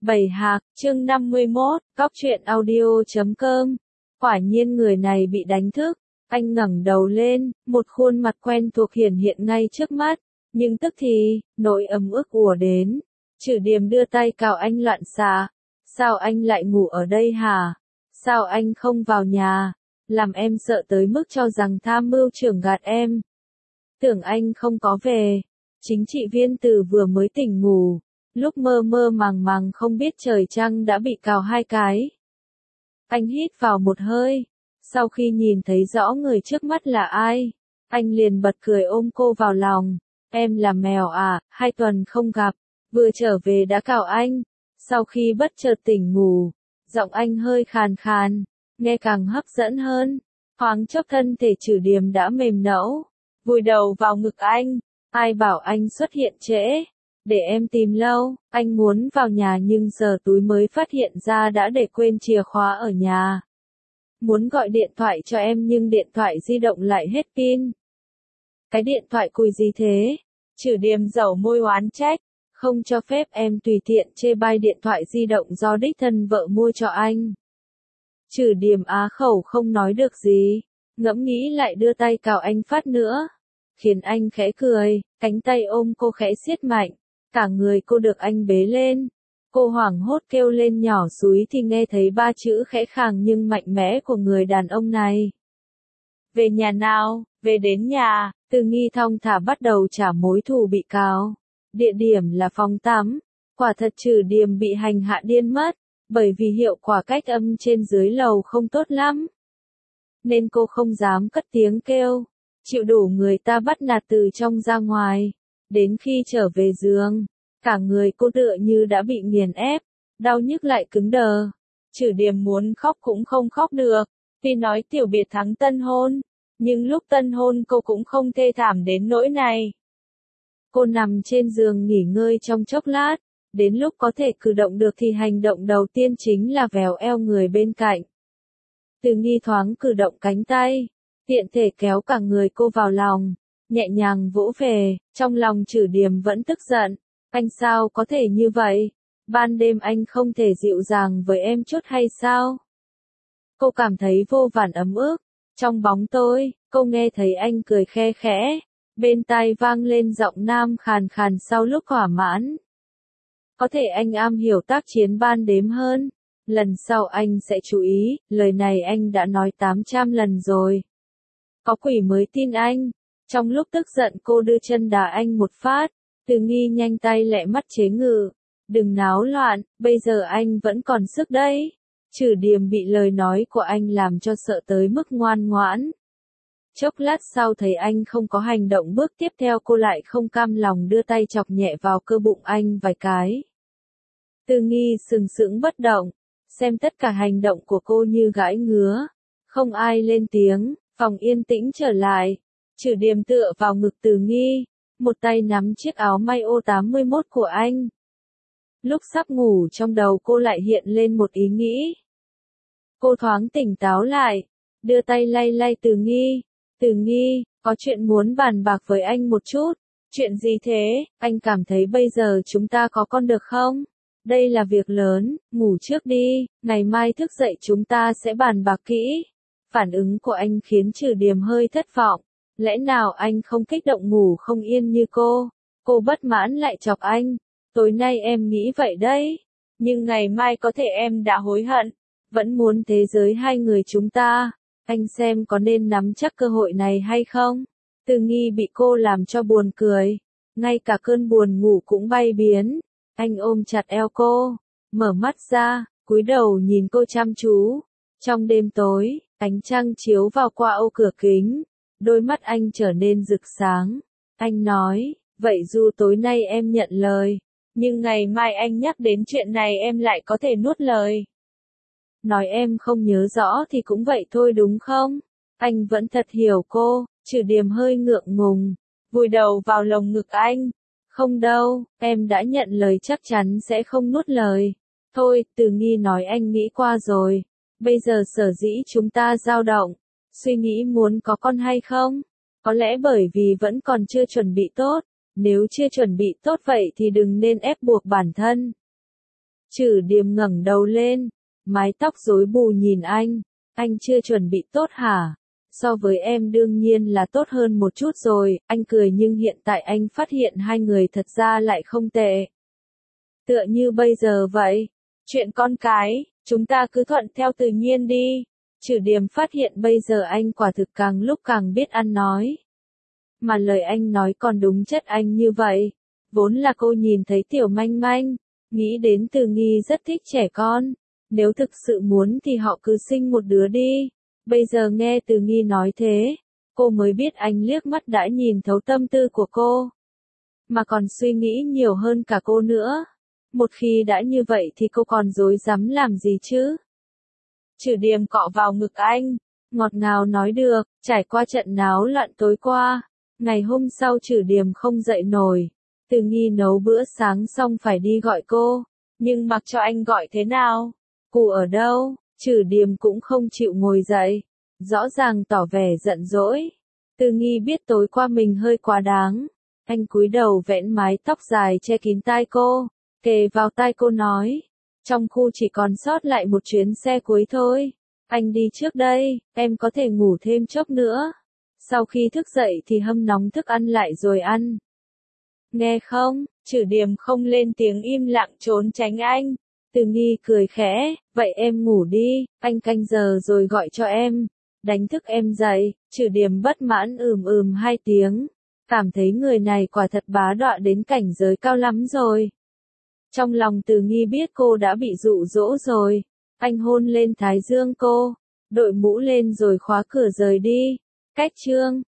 Bảy Hạc, chương 51, Cóc truyện audio.com. Quả nhiên người này bị đánh thức, anh ngẩng đầu lên, một khuôn mặt quen thuộc hiển hiện ngay trước mắt, nhưng tức thì, nỗi ấm ức ùa đến. Trử Điềm đưa tay cào anh loạn xạ. Sao anh lại ngủ ở đây hả? Sao anh không vào nhà? Làm em sợ tới mức cho rằng tham mưu trưởng gạt em. Tưởng anh không có về. Chính trị viên Từ vừa mới tỉnh ngủ. Lúc mơ mơ màng màng không biết trời trăng đã bị cào 2 cái. Anh hít vào một hơi. Sau khi nhìn thấy rõ người trước mắt là ai, anh liền bật cười ôm cô vào lòng. Em là mèo à, 2 tuần không gặp, vừa trở về đã cào anh. Sau khi bất chợt tỉnh ngủ, giọng anh hơi khàn khàn, nghe càng hấp dẫn hơn. Thoáng chốc thân thể Trử Điềm đã mềm nẫu, vùi đầu vào ngực anh. Ai bảo anh xuất hiện trễ? Để em tìm lâu, anh muốn vào nhà nhưng giờ túi mới phát hiện ra đã để quên chìa khóa ở nhà. Muốn gọi điện thoại cho em nhưng điện thoại di động lại hết pin. Cái điện thoại cùi gì thế? Trử Điềm dẩu môi oán trách, không cho phép em tùy tiện chê bai điện thoại di động do đích thân vợ mua cho anh. Trử Điềm á khẩu không nói được gì, ngẫm nghĩ lại đưa tay cào anh phát nữa, khiến anh khẽ cười, cánh tay ôm cô khẽ siết mạnh. Cả người cô được anh bế lên. Cô hoảng hốt kêu lên nhỏ xúi thì nghe thấy 3 chữ khẽ khàng nhưng mạnh mẽ của người đàn ông này. Về nhà nào, về đến nhà. Từ Nghi thong thả bắt đầu trả mối thù bị cáo. Địa điểm là phòng tắm. Quả thật Trử Điềm bị hành hạ điên mất, bởi vì hiệu quả cách âm trên dưới lầu không tốt lắm. Nên cô không dám cất tiếng kêu, chịu đủ người ta bắt nạt từ trong ra ngoài. Đến khi trở về giường, cả người cô tựa như đã bị nghiền ép, đau nhức lại cứng đờ. Trử Điềm muốn khóc cũng không khóc được, vì nói tiểu biệt thắng tân hôn, nhưng lúc tân hôn cô cũng không thê thảm đến nỗi này. Cô nằm trên giường nghỉ ngơi trong chốc lát, đến lúc có thể cử động được thì hành động đầu tiên chính là vèo eo người bên cạnh. Từ Nghi thoáng cử động cánh tay, tiện thể kéo cả người cô vào lòng. Nhẹ nhàng vỗ về, trong lòng Trử Điềm vẫn tức giận. Anh sao có thể như vậy? Ban đêm anh không thể dịu dàng với em chút hay sao? Cô cảm thấy vô vàn ấm ức. Trong bóng tối, cô nghe thấy anh cười khe khẽ. Bên tai vang lên giọng nam khàn khàn sau lúc thỏa mãn. Có thể anh am hiểu tác chiến ban đêm hơn. Lần sau anh sẽ chú ý, lời này anh đã nói 800 lần rồi. Có quỷ mới tin anh. Trong lúc tức giận cô đưa chân đá anh một phát, Từ Nghi nhanh tay lẹ mắt chế ngự. Đừng náo loạn, bây giờ anh vẫn còn sức đấy. Trử Điềm bị lời nói của anh làm cho sợ tới mức ngoan ngoãn. Chốc lát sau thấy anh không có hành động bước tiếp theo cô lại không cam lòng đưa tay chọc nhẹ vào cơ bụng anh vài cái. Từ Nghi sừng sững bất động, xem tất cả hành động của cô như gãi ngứa. Không ai lên tiếng, phòng yên tĩnh trở lại. Trử Điềm tựa vào ngực Từ Nghi, một tay nắm chiếc áo may ô 81 của anh. Lúc sắp ngủ trong đầu cô lại hiện lên một ý nghĩ. Cô thoáng tỉnh táo lại, đưa tay lay lay Từ Nghi. Từ Nghi, có chuyện muốn bàn bạc với anh một chút. Chuyện gì thế? Anh cảm thấy bây giờ chúng ta có con được không? Đây là việc lớn, ngủ trước đi, ngày mai thức dậy chúng ta sẽ bàn bạc kỹ. Phản ứng của anh khiến Trử Điềm hơi thất vọng. Lẽ nào anh không kích động ngủ không yên như cô? Cô bất mãn lại chọc anh. Tối nay em nghĩ vậy đấy. Nhưng ngày mai có thể em đã hối hận. Vẫn muốn thế giới hai người chúng ta. Anh xem có nên nắm chắc cơ hội này hay không? Từ Nghi bị cô làm cho buồn cười. Ngay cả cơn buồn ngủ cũng bay biến. Anh ôm chặt eo cô. Mở mắt ra, cúi đầu nhìn cô chăm chú. Trong đêm tối, ánh trăng chiếu vào qua ô cửa kính. Đôi mắt anh trở nên rực sáng. Anh nói, vậy dù tối nay em nhận lời, nhưng ngày mai anh nhắc đến chuyện này em lại có thể nuốt lời. Nói em không nhớ rõ thì cũng vậy thôi đúng không? Anh vẫn thật hiểu cô. Trử Điềm hơi ngượng ngùng, vùi đầu vào lồng ngực anh. Không đâu, em đã nhận lời chắc chắn sẽ không nuốt lời. Thôi, Từ Nghi nói anh nghĩ qua rồi. Bây giờ sở dĩ chúng ta dao động, suy nghĩ muốn có con hay không? Có lẽ bởi vì vẫn còn chưa chuẩn bị tốt. Nếu chưa chuẩn bị tốt vậy thì đừng nên ép buộc bản thân. Trử Điềm ngẩng đầu lên, mái tóc rối bù nhìn anh chưa chuẩn bị tốt hả? So với em đương nhiên là tốt hơn một chút rồi, anh cười nhưng hiện tại anh phát hiện hai người thật ra lại không tệ. Tựa như bây giờ vậy, chuyện con cái, chúng ta cứ thuận theo tự nhiên đi. Trử Điềm phát hiện bây giờ anh quả thực càng lúc càng biết ăn nói. Mà lời anh nói còn đúng chất anh như vậy. Vốn là cô nhìn thấy Tiểu Manh Manh, nghĩ đến Từ Nghi rất thích trẻ con. Nếu thực sự muốn thì họ cứ sinh một đứa đi. Bây giờ nghe Từ Nghi nói thế, cô mới biết anh liếc mắt đã nhìn thấu tâm tư của cô. Mà còn suy nghĩ nhiều hơn cả cô nữa. Một khi đã như vậy thì cô còn dối dám làm gì chứ? Trử Điềm cọ vào ngực anh, ngọt ngào nói được, trải qua trận náo loạn tối qua. Ngày hôm sau Trử Điềm không dậy nổi. Từ Nghi nấu bữa sáng xong phải đi gọi cô. Nhưng mặc cho anh gọi thế nào? Cụ ở đâu? Trử Điềm cũng không chịu ngồi dậy. Rõ ràng tỏ vẻ giận dỗi. Từ Nghi biết tối qua mình hơi quá đáng. Anh cúi đầu vẽn mái tóc dài che kín tai cô. Kề vào tai cô nói. Trong khu chỉ còn sót lại một chuyến xe cuối thôi. Anh đi trước đây, em có thể ngủ thêm chốc nữa. Sau khi thức dậy thì hâm nóng thức ăn lại rồi ăn. Nghe không? Trử Điềm không lên tiếng im lặng trốn tránh anh. Từ Nghi cười khẽ, vậy em ngủ đi, anh canh giờ rồi gọi cho em. Đánh thức em dậy. Trử Điềm bất mãn hai tiếng. Cảm thấy người này quả thật bá đọa đến cảnh giới cao lắm rồi. Trong lòng Từ Nghi biết cô đã bị dụ dỗ rồi. Anh hôn lên thái dương cô, đội mũ lên rồi khóa cửa rời đi. Cách chương